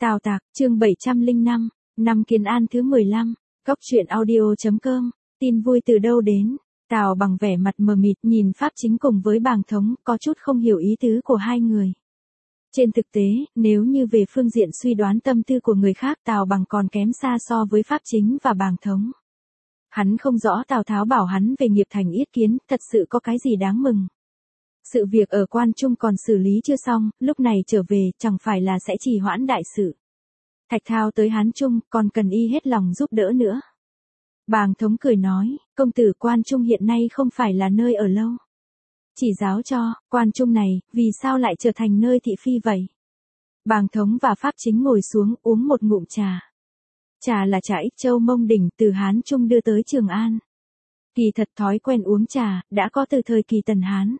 Tào Tạc, chương 705, năm Kiến An thứ 15, Cóc truyện audio.com, tin vui từ đâu đến. Tào Bằng vẻ mặt mờ mịt nhìn Pháp Chính cùng với Bàng Thống, có chút không hiểu ý tứ của hai người. Trên thực tế, nếu như về phương diện suy đoán tâm tư của người khác, Tào Bằng còn kém xa so với Pháp Chính và Bàng Thống. Hắn không rõ Tào Tháo bảo hắn về nghiệp thành yết kiến, thật sự có cái gì đáng mừng. Sự việc ở Quan Trung còn xử lý chưa xong, lúc này trở về, chẳng phải là sẽ trì hoãn đại sự. Thạch Thao tới Hán Trung, còn cần y hết lòng giúp đỡ nữa. Bàng Thống cười nói, công tử Quan Trung hiện nay không phải là nơi ở lâu. Chỉ giáo cho, Quan Trung này, vì sao lại trở thành nơi thị phi vậy? Bàng Thống và Pháp Chính ngồi xuống uống một ngụm trà. Trà là trà Ích Châu Mông Đỉnh từ Hán Trung đưa tới Trường An. Kỳ thật thói quen uống trà, đã có từ thời kỳ Tần Hán.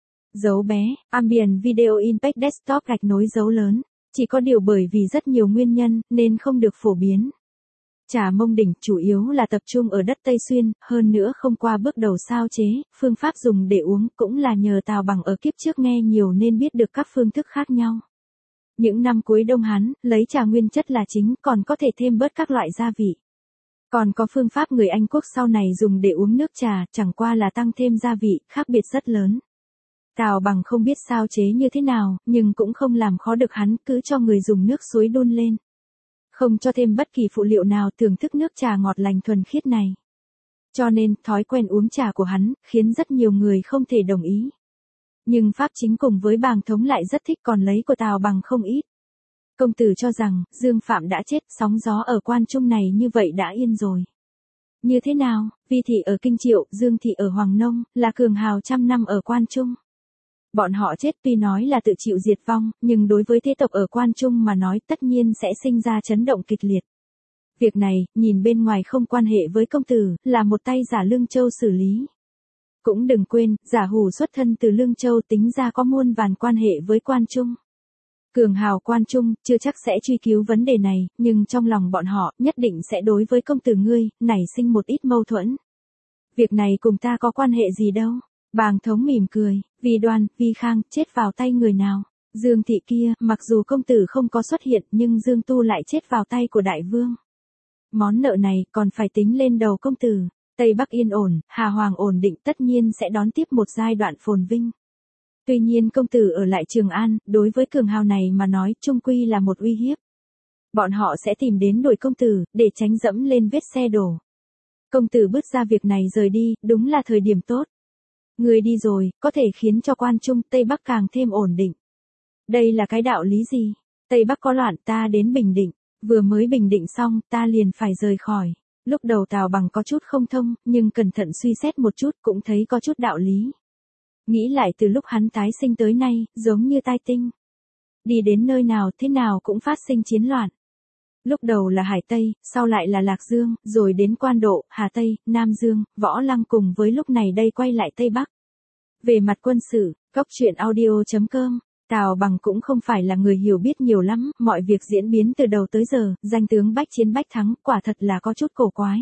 Dấu bé, Ambient Video Impact Desktop gạch nối dấu lớn, chỉ có điều bởi vì rất nhiều nguyên nhân, nên không được phổ biến. Trà Mông Đỉnh chủ yếu là tập trung ở đất Tây Xuyên, hơn nữa không qua bước đầu sao chế, phương pháp dùng để uống cũng là nhờ Tào Bằng ở kiếp trước nghe nhiều nên biết được các phương thức khác nhau. Những năm cuối Đông Hán, lấy trà nguyên chất là chính, còn có thể thêm bớt các loại gia vị. Còn có phương pháp người Anh quốc sau này dùng để uống nước trà, chẳng qua là tăng thêm gia vị, khác biệt rất lớn. Tào Bằng không biết sao chế như thế nào, nhưng cũng không làm khó được hắn, cứ cho người dùng nước suối đun lên. Không cho thêm bất kỳ phụ liệu nào, thưởng thức nước trà ngọt lành thuần khiết này. Cho nên, thói quen uống trà của hắn, khiến rất nhiều người không thể đồng ý. Nhưng Pháp Chính cùng với Bàng Thống lại rất thích, còn lấy của Tào Bằng không ít. Công tử cho rằng, Dương Phạm đã chết, sóng gió ở Quan Trung này như vậy đã yên rồi. Như thế nào, Vi thị ở Kinh Triệu, Dương thị ở Hoàng Nông, là cường hào trăm năm ở Quan Trung. Bọn họ chết tuy nói là tự chịu diệt vong, nhưng đối với thế tộc ở Quan Trung mà nói tất nhiên sẽ sinh ra chấn động kịch liệt. Việc này, nhìn bên ngoài không quan hệ với công tử, là một tay giả Lương Châu xử lý. Cũng đừng quên, giả hủ xuất thân từ Lương Châu tính ra có muôn vàn quan hệ với Quan Trung. Cường hào Quan Trung, chưa chắc sẽ truy cứu vấn đề này, nhưng trong lòng bọn họ, nhất định sẽ đối với công tử ngươi, nảy sinh một ít mâu thuẫn. Việc này cùng ta có quan hệ gì đâu. Bàng Thống mỉm cười, vì Đoan, Vi Khang, chết vào tay người nào? Dương thị kia, mặc dù công tử không có xuất hiện, nhưng Dương Tu lại chết vào tay của đại vương. Món nợ này, còn phải tính lên đầu công tử. Tây Bắc yên ổn, Hà Hoàng ổn định, tất nhiên sẽ đón tiếp một giai đoạn phồn vinh. Tuy nhiên công tử ở lại Trường An, đối với cường hào này mà nói, chung quy là một uy hiếp. Bọn họ sẽ tìm đến đuổi công tử, để tránh dẫm lên vết xe đổ. Công tử bước ra việc này rời đi, đúng là thời điểm tốt. Người đi rồi, có thể khiến cho Quan Trung, Tây Bắc càng thêm ổn định. Đây là cái đạo lý gì? Tây Bắc có loạn, ta đến bình định. Vừa mới bình định xong, ta liền phải rời khỏi. Lúc đầu Tào Bằng có chút không thông, nhưng cẩn thận suy xét một chút cũng thấy có chút đạo lý. Nghĩ lại từ lúc hắn tái sinh tới nay, giống như tai tinh. Đi đến nơi nào thế nào cũng phát sinh chiến loạn. Lúc đầu là Hải Tây, sau lại là Lạc Dương, rồi đến Quan Độ, Hà Tây, Nam Dương, Võ Lăng cùng với lúc này đây quay lại Tây Bắc. Về mặt quân sự, Cóc truyện audio.com, Tào Bằng cũng không phải là người hiểu biết nhiều lắm, mọi việc diễn biến từ đầu tới giờ, danh tướng bách chiến bách thắng, quả thật là có chút cổ quái.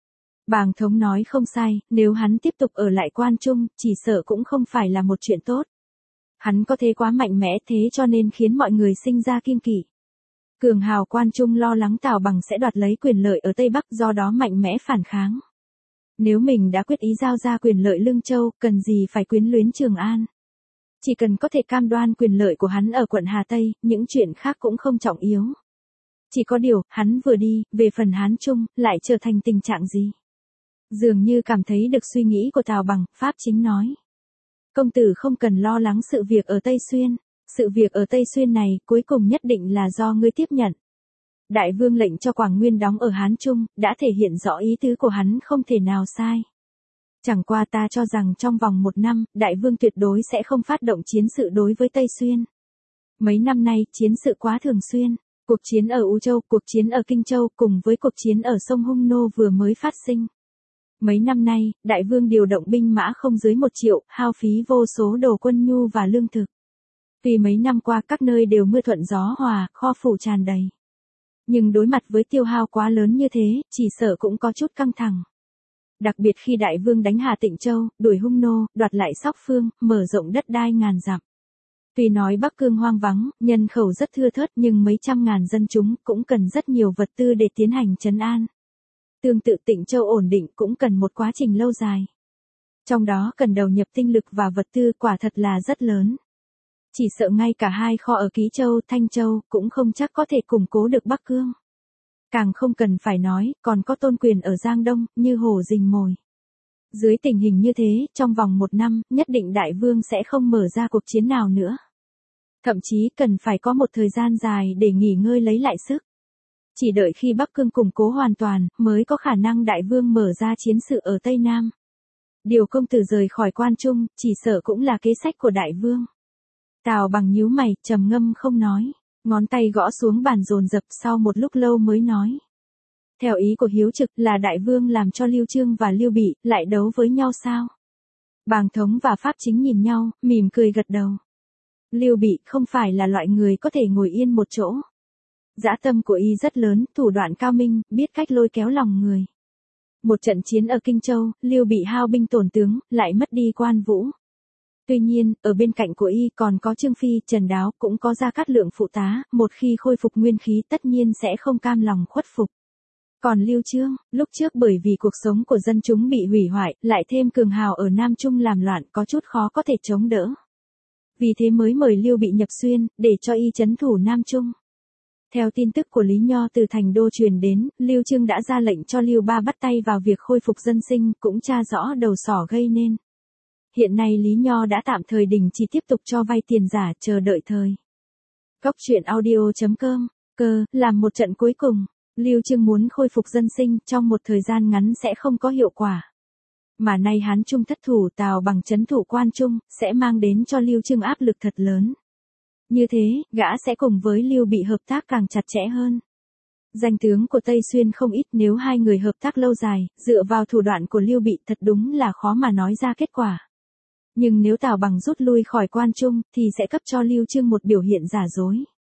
Bàng Thống nói không sai, nếu hắn tiếp tục ở lại Quan Trung, chỉ sợ cũng không phải là một chuyện tốt. Hắn có thế quá mạnh mẽ thế cho nên khiến mọi người sinh ra kiêng kỵ. Cường hào Quan Trung lo lắng Tào Bằng sẽ đoạt lấy quyền lợi ở Tây Bắc, do đó mạnh mẽ phản kháng. Nếu mình đã quyết ý giao ra quyền lợi Lương Châu, cần gì phải quyến luyến Trường An. Chỉ cần có thể cam đoan quyền lợi của hắn ở quận Hà Tây, những chuyện khác cũng không trọng yếu. Chỉ có điều, hắn vừa đi, về phần Hán Trung, lại trở thành tình trạng gì? Dường như cảm thấy được suy nghĩ của Tào Bằng, Pháp Chính nói. Công tử không cần lo lắng sự việc ở Tây Xuyên. Sự việc ở Tây Xuyên này, cuối cùng nhất định là do ngươi tiếp nhận. Đại vương lệnh cho Quảng Nguyên đóng ở Hán Trung, đã thể hiện rõ ý tứ của hắn không thể nào sai. Chẳng qua ta cho rằng trong vòng 1 năm, đại vương tuyệt đối sẽ không phát động chiến sự đối với Tây Xuyên. Mấy năm nay, chiến sự quá thường xuyên. Cuộc chiến ở U Châu, cuộc chiến ở Kinh Châu cùng với cuộc chiến ở sông Hung Nô vừa mới phát sinh. Mấy năm nay, đại vương điều động binh mã không dưới 1 triệu, hao phí vô số đồ quân nhu và lương thực. Vì mấy năm qua các nơi đều mưa thuận gió hòa, kho phủ tràn đầy. Nhưng đối mặt với tiêu hao quá lớn như thế, chỉ sợ cũng có chút căng thẳng. Đặc biệt khi đại vương đánh Hà Tịnh Châu, đuổi Hung Nô, đoạt lại Sóc Phương, mở rộng đất đai ngàn dặm. Tuy nói Bắc Cương hoang vắng, nhân khẩu rất thưa thớt nhưng mấy trăm ngàn dân chúng cũng cần rất nhiều vật tư để tiến hành trấn an. Tương tự Tịnh Châu ổn định cũng cần một quá trình lâu dài. Trong đó cần đầu nhập tinh lực và vật tư quả thật là rất lớn. Chỉ sợ ngay cả hai kho ở Ký Châu, Thanh Châu cũng không chắc có thể củng cố được Bắc Cương. Càng không cần phải nói, còn có Tôn Quyền ở Giang Đông, như hổ rình mồi. Dưới tình hình như thế, trong vòng 1 năm, nhất định Đại Vương sẽ không mở ra cuộc chiến nào nữa. Thậm chí cần phải có một thời gian dài để nghỉ ngơi lấy lại sức. Chỉ đợi khi Bắc Cương củng cố hoàn toàn, mới có khả năng Đại Vương mở ra chiến sự ở Tây Nam. Điều công tử rời khỏi Quan Trung, chỉ sợ cũng là kế sách của Đại Vương. Tào Bằng nhíu mày, trầm ngâm không nói, ngón tay gõ xuống bàn dồn dập, sau một lúc lâu mới nói. Theo ý của Hiếu Trực là Đại Vương làm cho Lưu Chương và Lưu Bị lại đấu với nhau sao? Bàng Thống và Pháp Chính nhìn nhau, mỉm cười gật đầu. Lưu Bị không phải là loại người có thể ngồi yên một chỗ. Dã tâm của y rất lớn, thủ đoạn cao minh, biết cách lôi kéo lòng người. Một trận chiến ở Kinh Châu, Lưu Bị hao binh tổn tướng, lại mất đi Quan Vũ. Tuy nhiên, ở bên cạnh của y còn có Trương Phi, Trần Đáo, cũng có Gia Cát Lượng phụ tá, một khi khôi phục nguyên khí tất nhiên sẽ không cam lòng khuất phục. Còn Lưu Chương, lúc trước bởi vì cuộc sống của dân chúng bị hủy hoại, lại thêm cường hào ở Nam Trung làm loạn có chút khó có thể chống đỡ. Vì thế mới mời Lưu Bị nhập xuyên, để cho y trấn thủ Nam Trung. Theo tin tức của Lý Nho từ thành đô truyền đến, Lưu Chương đã ra lệnh cho Lưu Ba bắt tay vào việc khôi phục dân sinh, cũng tra rõ đầu sỏ gây nên. Hiện nay Lý Nho đã tạm thời đình chỉ tiếp tục cho vay tiền giả, chờ đợi thời. Góc truyện audio.com, làm một trận cuối cùng, Lưu Chương muốn khôi phục dân sinh trong một thời gian ngắn sẽ không có hiệu quả. Mà nay Hán Trung thất thủ, Tào Bằng trấn thủ Quan Trung, sẽ mang đến cho Lưu Chương áp lực thật lớn. Như thế, gã sẽ cùng với Lưu Bị hợp tác càng chặt chẽ hơn. Danh tướng của Tây Xuyên không ít, nếu hai người hợp tác lâu dài, dựa vào thủ đoạn của Lưu Bị thật đúng là khó mà nói ra kết quả. Nhưng nếu Tào Bằng rút lui khỏi Quan Trung, thì sẽ cấp cho Lưu Chương một biểu hiện giả dối.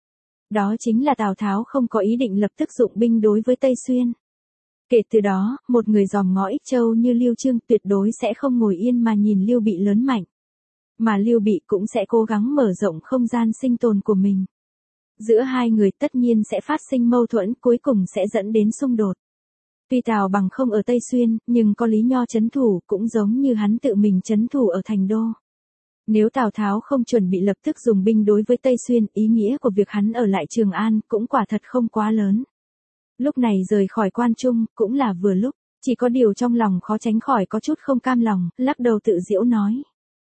Đó chính là Tào Tháo không có ý định lập tức dụng binh đối với Tây Xuyên. Kể từ đó, một người dòm ngó Ích Châu như Lưu Chương tuyệt đối sẽ không ngồi yên mà nhìn Lưu Bị lớn mạnh. Mà Lưu Bị cũng sẽ cố gắng mở rộng không gian sinh tồn của mình. Giữa hai người tất nhiên sẽ phát sinh mâu thuẫn, cuối cùng sẽ dẫn đến xung đột. Tuy Tào Bằng không ở Tây Xuyên, nhưng có Lý Nho trấn thủ, cũng giống như hắn tự mình trấn thủ ở thành đô. Nếu Tào Tháo không chuẩn bị lập tức dùng binh đối với Tây Xuyên, ý nghĩa của việc hắn ở lại Trường An cũng quả thật không quá lớn. Lúc này rời khỏi Quan Trung, cũng là vừa lúc, chỉ có điều trong lòng khó tránh khỏi có chút không cam lòng, lắc đầu tự giễu nói.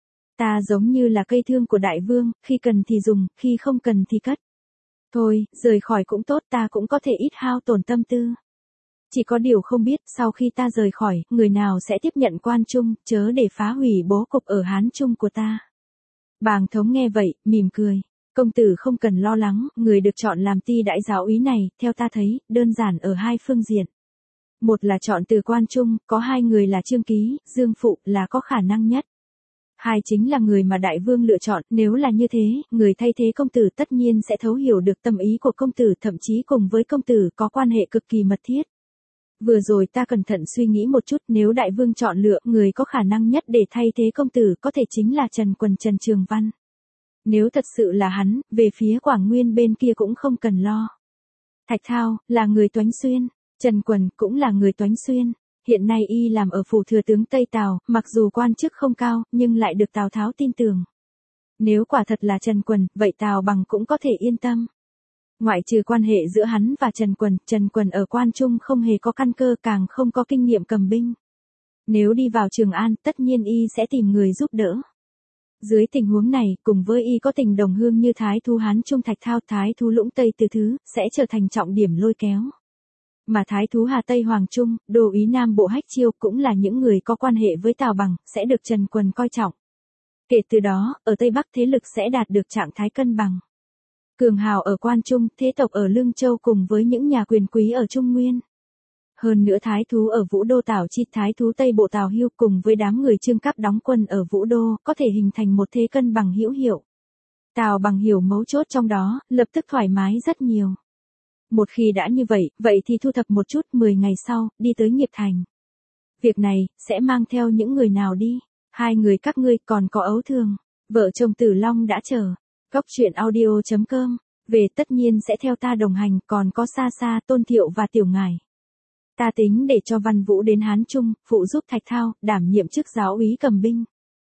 Ta giống như là cây thương của Đại Vương, khi cần thì dùng, khi không cần thì cất. Thôi, rời khỏi cũng tốt, ta cũng có thể ít hao tổn tâm tư. Chỉ có điều không biết, sau khi ta rời khỏi, người nào sẽ tiếp nhận Quan Trung, chớ để phá hủy bố cục ở Hán Trung của ta. Bàng Thống nghe vậy, mỉm cười. Công tử không cần lo lắng, người được chọn làm ti đại giáo úy này, theo ta thấy, đơn giản ở hai phương diện. Một là chọn từ Quan Trung, có hai người là Trương Ký, Dương Phụ là có khả năng nhất. Hai chính là người mà Đại Vương lựa chọn, nếu là như thế, người thay thế công tử tất nhiên sẽ thấu hiểu được tâm ý của công tử, thậm chí cùng với công tử có quan hệ cực kỳ mật thiết. Vừa rồi ta cẩn thận suy nghĩ một chút, nếu Đại Vương chọn lựa người có khả năng nhất để thay thế công tử có thể chính là Trần Quần Trần Trường Văn. Nếu thật sự là hắn, về phía Quảng Nguyên bên kia cũng không cần lo. Thạch Thao, là người Toánh Xuyên, Trần Quần cũng là người Toánh Xuyên. Hiện nay y làm ở phủ thừa tướng Tây Tào, mặc dù quan chức không cao, nhưng lại được Tào Tháo tin tưởng. Nếu quả thật là Trần Quần, vậy Tào Bằng cũng có thể yên tâm. Ngoại trừ quan hệ giữa hắn và Trần Quần ở Quan Trung không hề có căn cơ, càng không có kinh nghiệm cầm binh. Nếu đi vào Trường An, tất nhiên y sẽ tìm người giúp đỡ. Dưới tình huống này, cùng với y có tình đồng hương như Thái Thú Hán Trung Thạch Thao, Thái Thú Lũng Tây Từ Thứ, sẽ trở thành trọng điểm lôi kéo. Mà Thái Thú Hà Tây Hoàng Trung, Đô úy Nam Bộ Hách Chiêu cũng là những người có quan hệ với Tào Bằng, sẽ được Trần Quần coi trọng. Kể từ đó, ở Tây Bắc thế lực sẽ đạt được trạng thái cân bằng. Cường hào ở Quan Trung, thế tộc ở Lương Châu cùng với những nhà quyền quý ở Trung Nguyên. Hơn nữa Thái Thú ở Vũ Đô Tào Chi, Thái Thú Tây Bộ Tào Hưu cùng với đám người Trương Cáp đóng quân ở Vũ Đô, có thể hình thành một thế cân bằng hữu hiệu. Tào Bằng hiểu mấu chốt trong đó, lập tức thoải mái rất nhiều. Một khi đã như vậy, vậy thì thu thập một chút, 10 ngày sau, đi tới Nghiệp Thành. Việc này, sẽ mang theo những người nào đi? Hai người các ngươi, còn có Ấu Thường, vợ chồng Tử Long đã chờ. Cóc truyện audio.com. Về tất nhiên sẽ theo ta đồng hành, còn có xa xa Tôn Thiệu và Tiểu Ngải. Ta tính để cho Văn Vũ đến Hán Trung, phụ giúp Thạch Thao, đảm nhiệm chức giáo úy cầm binh.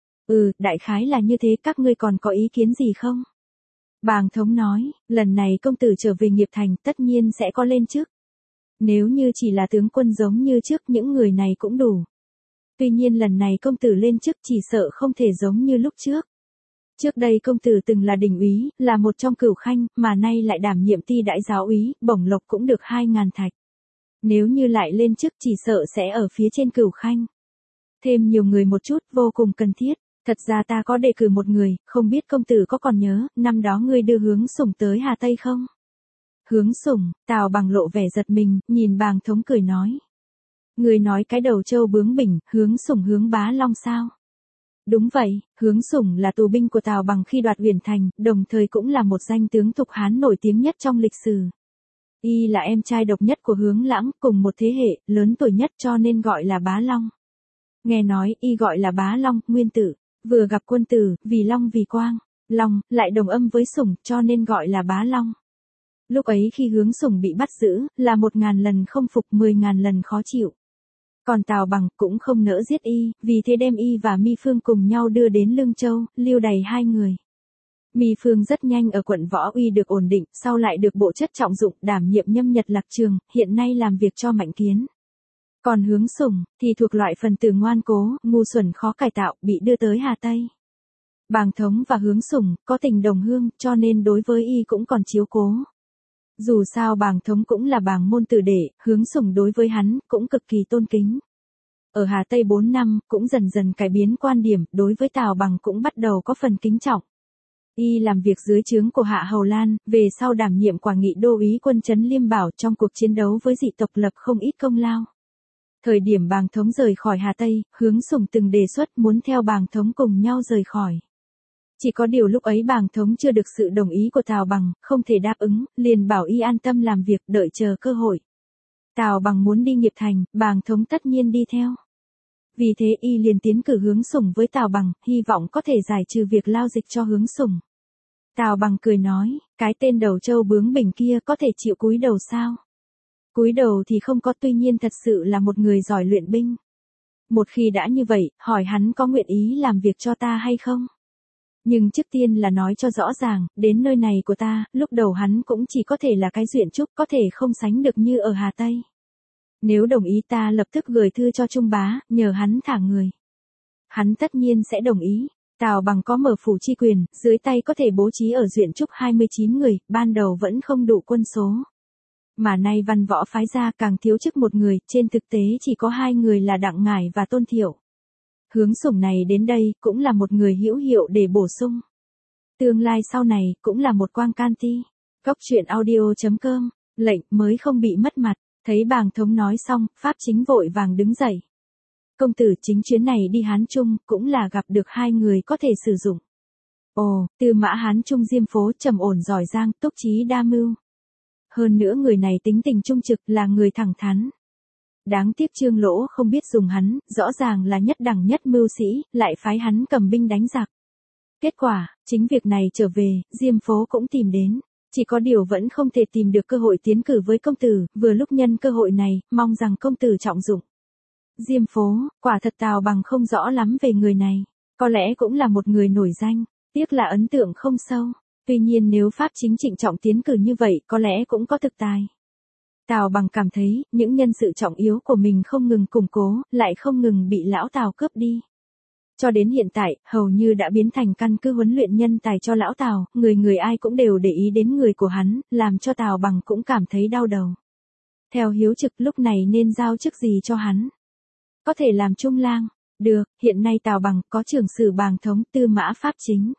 Đại khái là như thế, các ngươi còn có ý kiến gì không? Bàng Thống nói, lần này công tử trở về nghiệp thành tất nhiên sẽ có lên chức. Nếu như chỉ là tướng quân giống như trước những người này cũng đủ. Tuy nhiên lần này công tử lên chức chỉ sợ không thể giống như lúc trước. Trước đây công tử từng là đình úy, là một trong cửu khanh, mà nay lại đảm nhiệm ti đại giáo úy, bổng lộc cũng được 2.000 thạch. Nếu như lại lên chức chỉ sợ sẽ ở phía trên cửu khanh. Thêm nhiều người một chút vô cùng cần thiết. Thật ra ta có đề cử một người, không biết công tử có còn nhớ, năm đó ngươi đưa Hướng Sủng tới Hà Tây không? Hướng Sủng, Tào Bằng lộ vẻ giật mình, nhìn Bàng Thống cười nói. Ngươi nói cái đầu trâu bướng bỉnh, Hướng Sủng Hướng Bá Long sao? Đúng vậy, Hướng Sủng là tù binh của Tào Bằng khi đoạt Uyển Thành, đồng thời cũng là một danh tướng Thục Hán nổi tiếng nhất trong lịch sử. Y là em trai độc nhất của Hướng Lãng, cùng một thế hệ, lớn tuổi nhất cho nên gọi là Bá Long. Nghe nói y gọi là Bá Long, nguyên tử, vừa gặp quân tử, vì Long vì Quang, Long lại đồng âm với Sủng cho nên gọi là Bá Long. Lúc ấy khi Hướng Sủng bị bắt giữ, là 1.000 lần không phục 10.000 lần khó chịu. Còn Tào Bằng cũng không nỡ giết y, vì thế đem y và Mi Phương cùng nhau đưa đến Lương Châu, lưu đày 2 người. Mi Phương rất nhanh ở quận Võ Uy được ổn định, sau lại được bộ chất trọng dụng, đảm nhiệm Nhâm Nhật Lạc Trường, hiện nay làm việc cho Mạnh Kiến. Còn Hướng Sủng thì thuộc loại phần tử ngoan cố, ngu xuẩn khó cải tạo, bị đưa tới Hà Tây. Bàng Thống và Hướng Sủng có tình đồng hương, cho nên đối với y cũng còn chiếu cố. Dù sao Bàng Thống cũng là bàng môn tử đệ, Hướng Sủng đối với hắn cũng cực kỳ tôn kính. Ở Hà Tây 4 năm, cũng dần dần cải biến quan điểm, đối với Tào Bằng cũng bắt đầu có phần kính trọng. Y làm việc dưới trướng của Hạ Hầu Lan, về sau đảm nhiệm Quả Nghị đô úy quân trấn Liêm Bảo trong cuộc chiến đấu với dị tộc lập không ít công lao. Thời điểm Bàng Thống rời khỏi Hà Tây, Hướng Sủng từng đề xuất muốn theo Bàng Thống cùng nhau rời khỏi. Chỉ có điều lúc ấy Bàng Thống chưa được sự đồng ý của Tào Bằng, không thể đáp ứng, liền bảo y an tâm làm việc, đợi chờ cơ hội. Tào Bằng muốn đi nghiệp thành, Bàng Thống tất nhiên đi theo. Vì thế y liền tiến cử Hướng Sủng với Tào Bằng, hy vọng có thể giải trừ việc lao dịch cho Hướng Sủng. Tào Bằng cười nói, cái tên đầu trâu bướng bỉnh kia có thể chịu cúi đầu sao? Cúi đầu thì không có, tuy nhiên thật sự là một người giỏi luyện binh. Một khi đã như vậy, hỏi hắn có nguyện ý làm việc cho ta hay không? Nhưng trước tiên là nói cho rõ ràng, đến nơi này của ta, lúc đầu hắn cũng chỉ có thể là cái duyện trúc, có thể không sánh được như ở Hà Tây. Nếu đồng ý ta lập tức gửi thư cho Trung Bá, nhờ hắn thả người. Hắn tất nhiên sẽ đồng ý. Tào Bằng có mở phủ chi quyền, dưới tay có thể bố trí ở duyện trúc 29 người, ban đầu vẫn không đủ quân số. Mà nay văn võ phái ra càng thiếu chức một người, trên thực tế chỉ có 2 người là Đặng Ngải và Tôn Thiệu. Hướng Sủng này đến đây, cũng là một người hữu hiệu để bổ sung. Tương lai sau này, cũng là một quang can ti. Cóc truyện audio.com, lệnh mới không bị mất mặt. Thấy Bàng Thống nói xong, Pháp Chính vội vàng đứng dậy. Công tử chính chuyến này đi Hán Trung, cũng là gặp được 2 người có thể sử dụng. Ồ, Tư Mã Hán Trung Diêm Phố trầm ổn giỏi giang, túc trí đa mưu. Hơn nữa người này tính tình trung trực, là người thẳng thắn. Đáng tiếc Trương Lỗ không biết dùng hắn, rõ ràng là nhất đẳng nhất mưu sĩ, lại phái hắn cầm binh đánh giặc. Kết quả, chính việc này trở về, Diêm Phố cũng tìm đến. Chỉ có điều vẫn không thể tìm được cơ hội tiến cử với công tử, vừa lúc nhân cơ hội này, mong rằng công tử trọng dụng. Diêm Phố, quả thật Tào Bằng không rõ lắm về người này. Có lẽ cũng là một người nổi danh, tiếc là ấn tượng không sâu. Tuy nhiên nếu Pháp Chính trịnh trọng tiến cử như vậy, có lẽ cũng có thực tài. Tào Bằng cảm thấy, những nhân sự trọng yếu của mình không ngừng củng cố, lại không ngừng bị lão Tào cướp đi. Cho đến hiện tại, hầu như đã biến thành căn cứ huấn luyện nhân tài cho lão Tào, người ai cũng đều để ý đến người của hắn, làm cho Tào Bằng cũng cảm thấy đau đầu. Theo hiếu trực lúc này nên giao chức gì cho hắn? Có thể làm trung lang. Được, hiện nay Tào Bằng có trưởng sử Bàng Thống, Tư Mã Pháp Chính.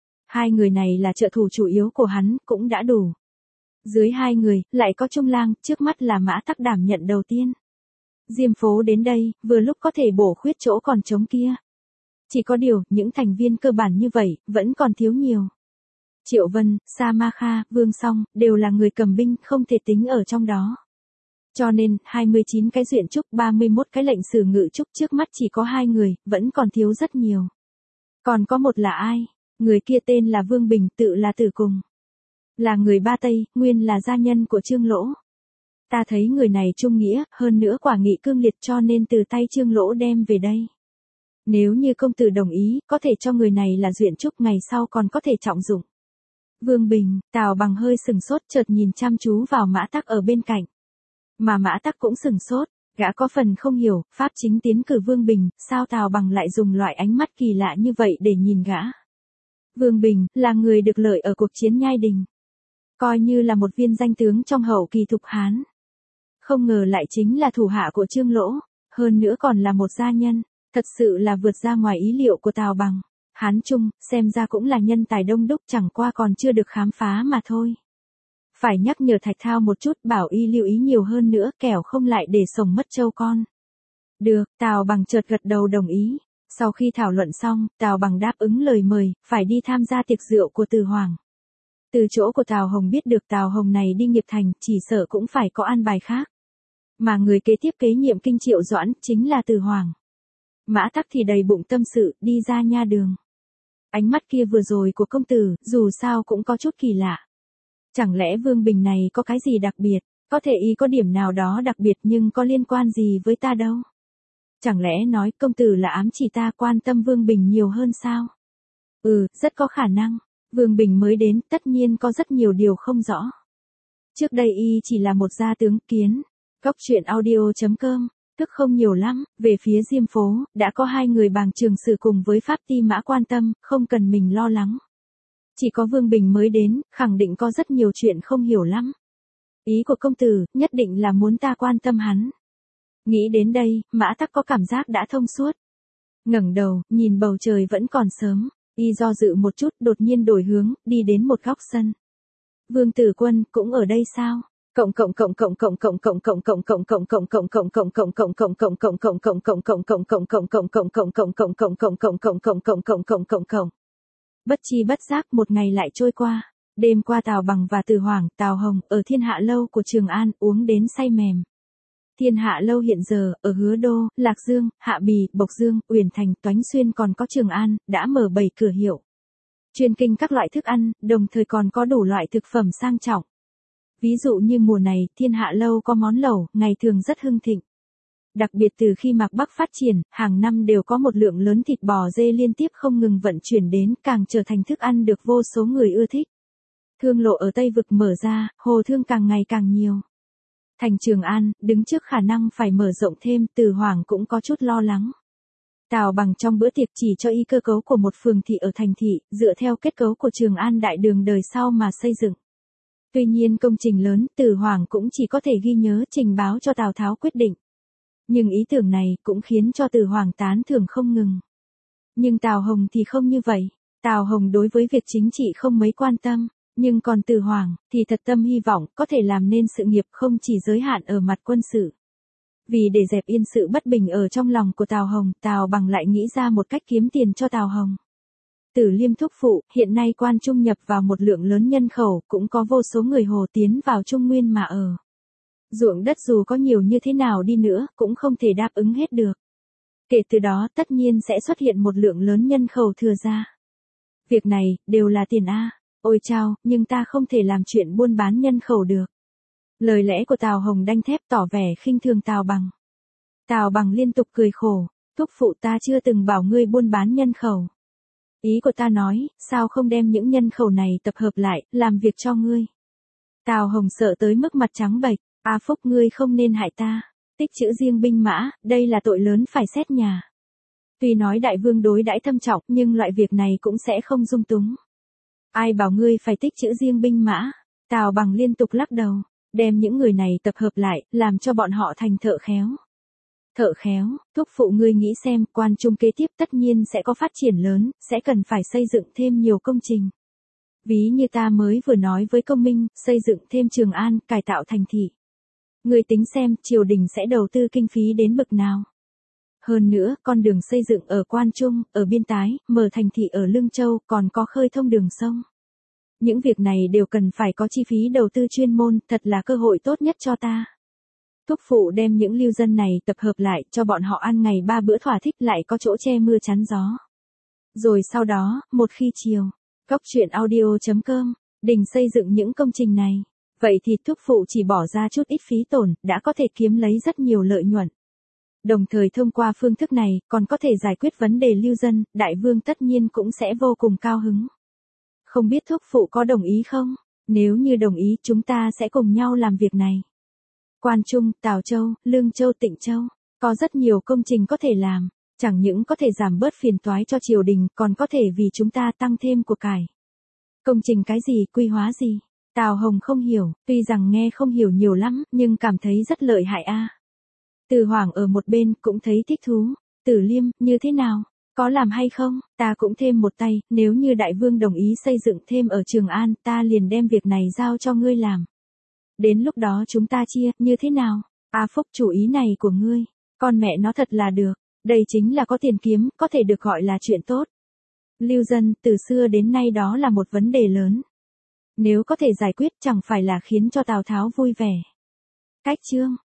2 người này là trợ thủ chủ yếu của hắn, cũng đã đủ. Dưới 2 người, lại có trung lang, trước mắt là Mã Tắc đảm nhận đầu tiên. Diêm Phố đến đây, vừa lúc có thể bổ khuyết chỗ còn trống kia. Chỉ có điều, những thành viên cơ bản như vậy, vẫn còn thiếu nhiều. Triệu Vân, Sa Ma Kha, Vương Song, đều là người cầm binh, không thể tính ở trong đó. Cho nên, 29 cái duyện trúc, 31 cái lệnh sử ngự trúc trước mắt chỉ có 2 người, vẫn còn thiếu rất nhiều. Còn có một là ai? Người kia tên là Vương Bình, tự là Tử Cùng. Là người Ba Tây, nguyên là gia nhân của Trương Lỗ. Ta thấy người này trung nghĩa, hơn nữa quả nghị cương liệt cho nên từ tay Trương Lỗ đem về đây. Nếu như công tử đồng ý, có thể cho người này là duyện trúc, ngày sau còn có thể trọng dụng. Vương Bình, Tào Bằng hơi sừng sốt, chợt nhìn chăm chú vào Mã Tắc ở bên cạnh. Mà Mã Tắc cũng sừng sốt, gã có phần không hiểu, pháp chính tiến cử Vương Bình, sao Tào Bằng lại dùng loại ánh mắt kỳ lạ như vậy để nhìn gã. Vương Bình, là người được lợi ở cuộc chiến Nhai Đình. Coi như là một viên danh tướng trong hậu kỳ Thục Hán. Không ngờ lại chính là thủ hạ của Trương Lỗ, hơn nữa còn là một gia nhân, thật sự là vượt ra ngoài ý liệu của Tào Bằng. Hán Trung, xem ra cũng là nhân tài đông đúc, chẳng qua còn chưa được khám phá mà thôi. Phải nhắc nhở Thạch Thao một chút, bảo y lưu ý nhiều hơn nữa, kẻo không lại để sổng mất trâu con. Được, Tào Bằng chợt gật đầu đồng ý. Sau khi thảo luận xong, Tào Bằng đáp ứng lời mời, phải đi tham gia tiệc rượu của Từ Hoàng. Từ chỗ của Tào Hồng biết được Tào Hồng này đi nghiệp thành, chỉ sợ cũng phải có an bài khác. Mà người kế tiếp kế nhiệm kinh Triệu Doãn, chính là Từ Hoàng. Mã Tắc thì đầy bụng tâm sự, đi ra nha đường. Ánh mắt kia vừa rồi của công tử, dù sao cũng có chút kỳ lạ. Chẳng lẽ Vương Bình này có cái gì đặc biệt, có thể y có điểm nào đó đặc biệt nhưng có liên quan gì với ta đâu. Chẳng lẽ nói công tử là ám chỉ ta quan tâm Vương Bình nhiều hơn sao? Rất có khả năng. Vương Bình mới đến, tất nhiên có rất nhiều điều không rõ. Trước đây y chỉ là một gia tướng kiến. Góc truyện audio.com, tức không nhiều lắm, về phía Diêm Phố, đã có 2 người Bàng Trường Sử cùng với Pháp Ti Mã quan tâm, không cần mình lo lắng. Chỉ có Vương Bình mới đến, khẳng định có rất nhiều chuyện không hiểu lắm. Ý của công tử, nhất định là muốn ta quan tâm hắn. Nghĩ đến đây, Mã Tắc có cảm giác đã thông suốt. Ngẩng đầu, nhìn bầu trời vẫn còn sớm, y do dự một chút, đột nhiên đổi hướng, đi đến một góc sân. Vương Tử Quân cũng ở đây sao? Bất chi bất giác một ngày lại trôi qua. Đêm qua Tào Bằng và Từ Hoàng, Tào Hồng ở Thiên Hạ Lâu của Trường An uống đến say mềm. Thiên Hạ Lâu hiện giờ ở Hứa Đô, Lạc Dương, Hạ Bì, Bộc Dương, Uyển Thành, Toánh Xuyên còn có Trường An đã mở 7 cửa hiệu. Chuyên kinh các loại thức ăn, đồng thời còn có đủ loại thực phẩm sang trọng. Ví dụ như mùa này, Thiên Hạ Lâu có món lẩu, ngày thường rất hưng thịnh. Đặc biệt từ khi Mạc Bắc phát triển, hàng năm đều có một lượng lớn thịt bò dê liên tiếp không ngừng vận chuyển đến, càng trở thành thức ăn được vô số người ưa thích. Thương lộ ở Tây Vực mở ra, hồ thương càng ngày càng nhiều. Thành Trường An, đứng trước khả năng phải mở rộng thêm, Từ Hoàng cũng có chút lo lắng. Tào Bằng trong bữa tiệc chỉ cho y cơ cấu của một phường thị ở thành thị, dựa theo kết cấu của Trường An đại đường đời sau mà xây dựng. Tuy nhiên công trình lớn, Từ Hoàng cũng chỉ có thể ghi nhớ trình báo cho Tào Tháo quyết định. Nhưng ý tưởng này cũng khiến cho Từ Hoàng tán thưởng không ngừng. Nhưng Tào Hồng thì không như vậy. Tào Hồng đối với việc chính trị không mấy quan tâm, nhưng còn Từ Hoàng thì thật tâm hy vọng có thể làm nên sự nghiệp không chỉ giới hạn ở mặt quân sự. Vì để dẹp yên sự bất bình ở trong lòng của Tào Hồng, Tào Bằng lại nghĩ ra một cách kiếm tiền cho Tào Hồng. Tử Liêm thúc phụ, hiện nay quan trung nhập vào một lượng lớn nhân khẩu, cũng có vô số người Hồ tiến vào Trung Nguyên mà ở. Ruộng đất dù có nhiều như thế nào đi nữa, cũng không thể đáp ứng hết được. Kể từ đó tất nhiên sẽ xuất hiện một lượng lớn nhân khẩu thừa ra. Việc này, đều là tiền a. Ôi chao, nhưng ta không thể làm chuyện buôn bán nhân khẩu được. Lời lẽ của Tào Hồng đanh thép tỏ vẻ khinh thường Tào Bằng. Tào Bằng liên tục cười khổ, thúc phụ ta chưa từng bảo ngươi buôn bán nhân khẩu. Ý của ta nói, sao không đem những nhân khẩu này tập hợp lại, làm việc cho ngươi. Tào Hồng sợ tới mức mặt trắng bệch, A Phúc ngươi không nên hại ta. Tích trữ riêng binh mã, đây là tội lớn phải xét nhà. Tuy nói đại vương đối đãi thâm trọng, nhưng loại việc này cũng sẽ không dung túng. Ai bảo ngươi phải tích trữ riêng binh mã? Tào Bằng liên tục lắc đầu, đem những người này tập hợp lại, làm cho bọn họ thành thợ khéo. Thợ khéo, thúc phụ ngươi nghĩ xem, quan trung kế tiếp tất nhiên sẽ có phát triển lớn, sẽ cần phải xây dựng thêm nhiều công trình. Ví như ta mới vừa nói với Công Minh, xây dựng thêm Trường An, cải tạo thành thị. Ngươi tính xem, triều đình sẽ đầu tư kinh phí đến bậc nào. Hơn nữa, con đường xây dựng ở Quan Trung, ở Biên Tái, mở thành thị ở Lương Châu, còn có khơi thông đường sông. Những việc này đều cần phải có chi phí đầu tư chuyên môn, thật là cơ hội tốt nhất cho ta. Thúc phụ đem những lưu dân này tập hợp lại, cho bọn họ ăn ngày 3 bữa thỏa thích, lại có chỗ che mưa chắn gió. Rồi sau đó, một khi chiều, Cốc truyện audio.com, Đình xây dựng những công trình này. Vậy thì thúc phụ chỉ bỏ ra chút ít phí tổn, đã có thể kiếm lấy rất nhiều lợi nhuận. Đồng thời thông qua phương thức này, còn có thể giải quyết vấn đề lưu dân, đại vương tất nhiên cũng sẽ vô cùng cao hứng. Không biết thúc phụ có đồng ý không? Nếu như đồng ý, chúng ta sẽ cùng nhau làm việc này. Quan Trung, Tào Châu, Lương Châu, Tịnh Châu, có rất nhiều công trình có thể làm, chẳng những có thể giảm bớt phiền toái cho triều đình, còn có thể vì chúng ta tăng thêm của cải. Công trình cái gì, quy hóa gì? Tào Hồng không hiểu, tuy rằng nghe không hiểu nhiều lắm, nhưng cảm thấy rất lợi hại a. Từ Hoàng ở một bên cũng thấy thích thú. Tử Liêm, như thế nào? Có làm hay không? Ta cũng thêm một tay, nếu như đại vương đồng ý xây dựng thêm ở Trường An, ta liền đem việc này giao cho ngươi làm. Đến lúc đó chúng ta chia, như thế nào? A Phúc, chủ ý này của ngươi, con mẹ nó thật là được. Đây chính là có tiền kiếm, có thể được gọi là chuyện tốt. Lưu dân, từ xưa đến nay đó là một vấn đề lớn. Nếu có thể giải quyết chẳng phải là khiến cho Tào Tháo vui vẻ. Cách chương